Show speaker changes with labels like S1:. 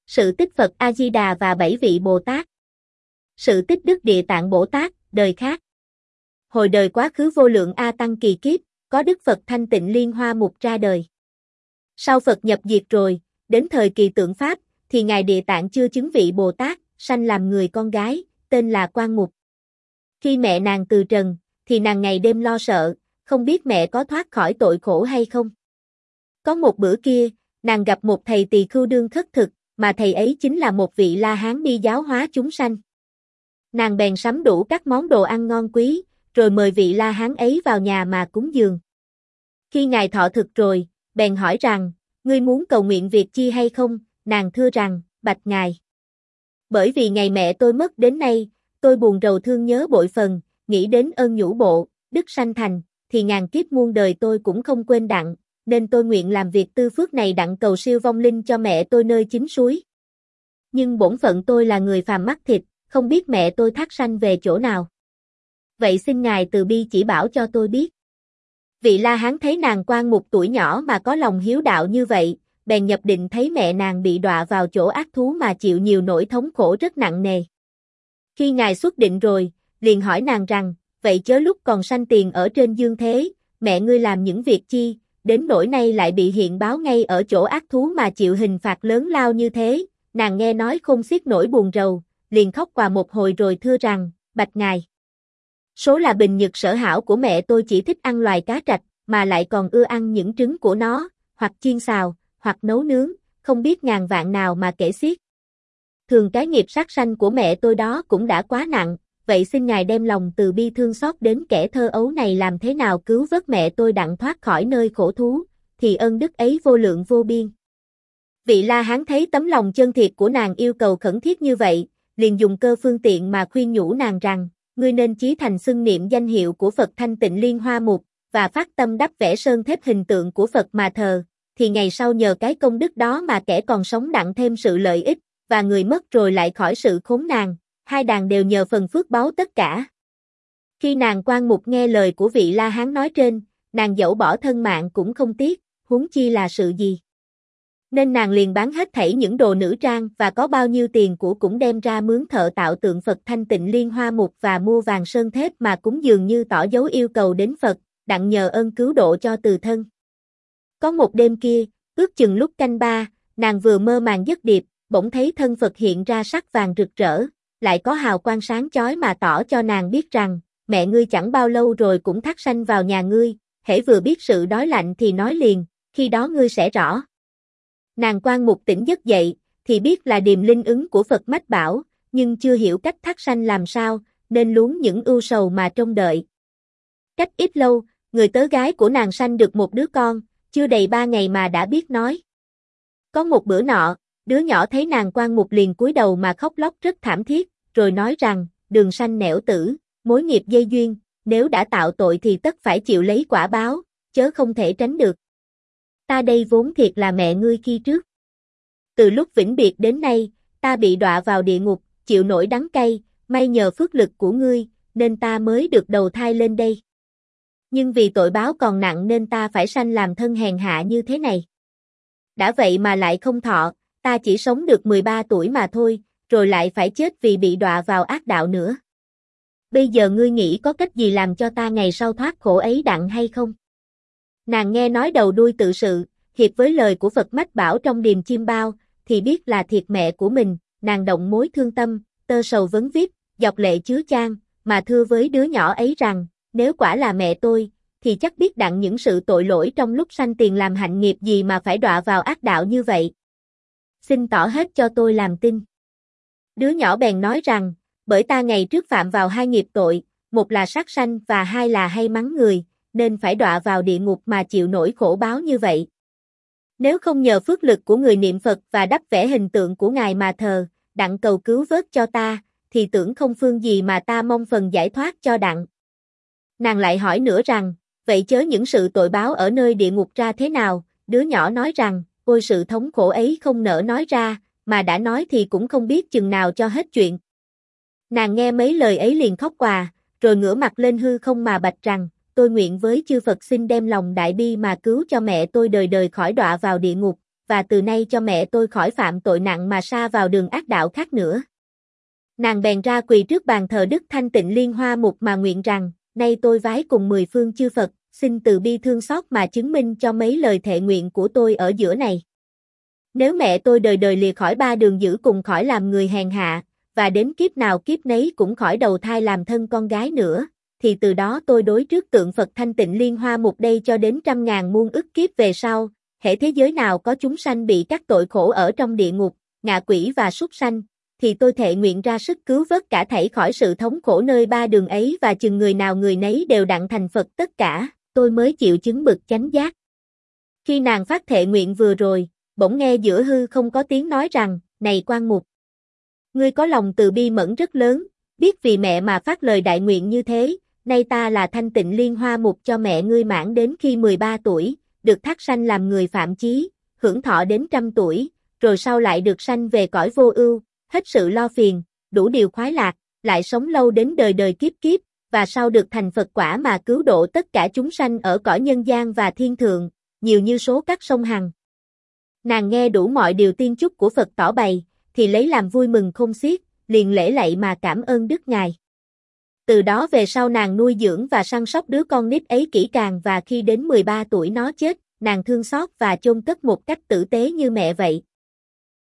S1: Sự tích Phật A-di-đà và 7 vị Bồ Tát. Sự tích Đức Địa Tạng Bồ Tát, đời khác. Hồi đời quá khứ vô lượng A Tăng kỳ kiếp, có Đức Phật Thanh Tịnh Liên Hoa Mục ra đời. Sau Phật nhập diệt rồi, đến thời kỳ tượng Pháp, thì Ngài Địa Tạng chưa chứng vị Bồ Tát, sanh làm người con gái, tên là Quan Mục. Khi mẹ nàng từ trần, thì nàng ngày đêm lo sợ, không biết mẹ có thoát khỏi tội khổ hay không. Có một bữa kia, nàng gặp một thầy tỳ khưu đương khất thực, mà thầy ấy chính là một vị La Hán đi giáo hóa chúng sanh. Nàng bèn sắm đủ các món đồ ăn ngon quý, rồi mời vị La Hán ấy vào nhà mà cúng dường. Khi ngài thọ thực rồi, bèn hỏi rằng, ngươi muốn cầu nguyện việc chi hay không? Nàng thưa rằng, bạch ngài. Bởi vì ngày mẹ tôi mất đến nay, tôi buồn rầu thương nhớ bội phần, nghĩ đến ơn nhũ bộ, đức sanh thành, thì ngàn kiếp muôn đời tôi cũng không quên đặng, nên tôi nguyện làm việc tư phước này đặng cầu siêu vong linh cho mẹ tôi nơi chính suối. Nhưng bổn phận tôi là người phàm mắt thịt, không biết mẹ tôi thác sanh về chỗ nào. Vậy xin ngài từ bi chỉ bảo cho tôi biết. Vị La Hán thấy nàng Quan Mục tuổi nhỏ mà có lòng hiếu đạo như vậy, bèn nhập định thấy mẹ nàng bị đọa vào chỗ ác thú mà chịu nhiều nỗi thống khổ rất nặng nề. Khi ngài xuất định rồi, liền hỏi nàng rằng, vậy chớ lúc còn sanh tiền ở trên dương thế, mẹ ngươi làm những việc chi, đến nỗi nay lại bị hiện báo ngay ở chỗ ác thú mà chịu hình phạt lớn lao như thế. Nàng nghe nói không xiết nổi buồn rầu, liền khóc quà một hồi rồi thưa rằng, bạch ngài. Số là bình nhật sở hảo của mẹ tôi chỉ thích ăn loài cá trạch, mà lại còn ưa ăn những trứng của nó, hoặc chiên xào, hoặc nấu nướng, không biết ngàn vạn nào mà kể xiết. Thường cái nghiệp sát sanh của mẹ tôi đó cũng đã quá nặng, vậy xin ngài đem lòng từ bi thương xót đến kẻ thơ ấu này làm thế nào cứu vớt mẹ tôi đặng thoát khỏi nơi khổ thú, thì ân đức ấy vô lượng vô biên. Vị La Hán thấy tấm lòng chân thiệt của nàng yêu cầu khẩn thiết như vậy, liền dùng cơ phương tiện mà khuyên nhủ nàng rằng, ngươi nên chí thành xưng niệm danh hiệu của Phật Thanh Tịnh Liên Hoa Mục, và phát tâm đắp vẽ sơn thép hình tượng của Phật mà thờ, thì ngày sau nhờ cái công đức đó mà kẻ còn sống đặng thêm sự lợi ích, và người mất rồi lại khỏi sự khốn nạn, hai đàn đều nhờ phần phước báu tất cả. Khi nàng Quan Mục nghe lời của vị La Hán nói trên, nàng dẫu bỏ thân mạng cũng không tiếc, huống chi là sự gì. Nên nàng liền bán hết thảy những đồ nữ trang và có bao nhiêu tiền của cũng đem ra mướn thợ tạo tượng Phật Thanh Tịnh Liên Hoa Mục và mua vàng sơn thép mà cúng dường như tỏ dấu yêu cầu đến Phật, đặng nhờ ơn cứu độ cho từ thân. Có một đêm kia, ước chừng lúc canh ba, nàng vừa mơ màng giấc điệp, bỗng thấy thân Phật hiện ra sắc vàng rực rỡ, lại có hào quang sáng chói mà tỏ cho nàng biết rằng, mẹ ngươi chẳng bao lâu rồi cũng thác sanh vào nhà ngươi, hễ vừa biết sự đói lạnh thì nói liền, khi đó ngươi sẽ rõ. Nàng Quan Mục tỉnh giấc dậy, thì biết là điềm linh ứng của Phật mách bảo, nhưng chưa hiểu cách thác sanh làm sao, nên luống những ưu sầu mà trông đợi. Cách ít lâu, người tớ gái của nàng sanh được một đứa con, chưa đầy 3 ngày mà đã biết nói. Có một bữa nọ, đứa nhỏ thấy nàng Quan Mục liền cúi đầu mà khóc lóc rất thảm thiết, rồi nói rằng, đường sanh nẻo tử, mối nghiệp dây duyên, nếu đã tạo tội thì tất phải chịu lấy quả báo, chớ không thể tránh được. Ta đây vốn thiệt là mẹ ngươi khi trước. Từ lúc vĩnh biệt đến nay, ta bị đọa vào địa ngục, chịu nỗi đắng cay, may nhờ phước lực của ngươi, nên ta mới được đầu thai lên đây. Nhưng vì tội báo còn nặng nên ta phải sanh làm thân hèn hạ như thế này. Đã vậy mà lại không thọ, ta chỉ sống được 13 tuổi mà thôi, rồi lại phải chết vì bị đọa vào ác đạo nữa. Bây giờ ngươi nghĩ có cách gì làm cho ta ngày sau thoát khổ ấy đặng hay không? Nàng nghe nói đầu đuôi tự sự, hiệp với lời của Phật mách bảo trong điềm chim bao, thì biết là thiệt mẹ của mình, nàng động mối thương tâm, tơ sầu vấn vít, dọc lệ chứa chan, mà thưa với đứa nhỏ ấy rằng, nếu quả là mẹ tôi, thì chắc biết đặng những sự tội lỗi trong lúc sanh tiền làm hạnh nghiệp gì mà phải đọa vào ác đạo như vậy. Xin tỏ hết cho tôi làm tin. Đứa nhỏ bèn nói rằng, bởi ta ngày trước phạm vào 2 nghiệp tội, một là sát sanh và 2 là hay mắng người, nên phải đọa vào địa ngục mà chịu nỗi khổ báo như vậy. Nếu không nhờ phước lực của người niệm Phật và đắp vẽ hình tượng của Ngài mà thờ, đặng cầu cứu vớt cho ta, thì tưởng không phương gì mà ta mong phần giải thoát cho đặng. Nàng lại hỏi nữa rằng, vậy chớ những sự tội báo ở nơi địa ngục ra thế nào? Đứa nhỏ nói rằng, ôi sự thống khổ ấy không nỡ nói ra, mà đã nói thì cũng không biết chừng nào cho hết chuyện. Nàng nghe mấy lời ấy liền khóc òa, rồi ngửa mặt lên hư không mà bạch rằng, tôi nguyện với chư Phật xin đem lòng đại bi mà cứu cho mẹ tôi đời đời khỏi đọa vào địa ngục, và từ nay cho mẹ tôi khỏi phạm tội nặng mà sa vào đường ác đạo khác nữa. Nàng bèn ra quỳ trước bàn thờ Đức Thanh Tịnh Liên Hoa Mục mà nguyện rằng, nay tôi vái cùng 10 phương chư Phật, xin từ bi thương xót mà chứng minh cho mấy lời thệ nguyện của tôi ở giữa này. Nếu mẹ tôi đời đời lìa khỏi ba đường dữ cùng khỏi làm người hèn hạ, và đến kiếp nào kiếp nấy cũng khỏi đầu thai làm thân con gái nữa, thì từ đó tôi đối trước tượng Phật Thanh Tịnh Liên Hoa Mục đây cho đến 100.000 muôn ức kiếp về sau, hễ thế giới nào có chúng sanh bị các tội khổ ở trong địa ngục, ngạ quỷ và súc sanh, thì tôi thệ nguyện ra sức cứu vớt cả thảy khỏi sự thống khổ nơi ba đường ấy và chừng người nào người nấy đều đặng thành Phật tất cả, tôi mới chịu chứng bực chánh giác. Khi nàng phát thệ nguyện vừa rồi, bỗng nghe giữa hư không có tiếng nói rằng, này Quan Mục, ngươi có lòng từ bi mẫn rất lớn, biết vì mẹ mà phát lời đại nguyện như thế, nay ta là Thanh Tịnh Liên Hoa Mục cho mẹ ngươi mãn đến khi 13 tuổi, được thác sanh làm người phạm chí, hưởng thọ đến 100 tuổi, rồi sau lại được sanh về cõi vô ưu, hết sự lo phiền, đủ điều khoái lạc, lại sống lâu đến đời đời kiếp kiếp, và sau được thành Phật quả mà cứu độ tất cả chúng sanh ở cõi nhân gian và thiên thượng, nhiều như số các sông hằng. Nàng nghe đủ mọi điều tiên chúc của Phật tỏ bày, thì lấy làm vui mừng không xiết, liền lễ lạy mà cảm ơn Đức Ngài. Từ đó về sau nàng nuôi dưỡng và săn sóc đứa con nít ấy kỹ càng và khi đến 13 tuổi nó chết, nàng thương xót và chôn cất một cách tử tế như mẹ vậy.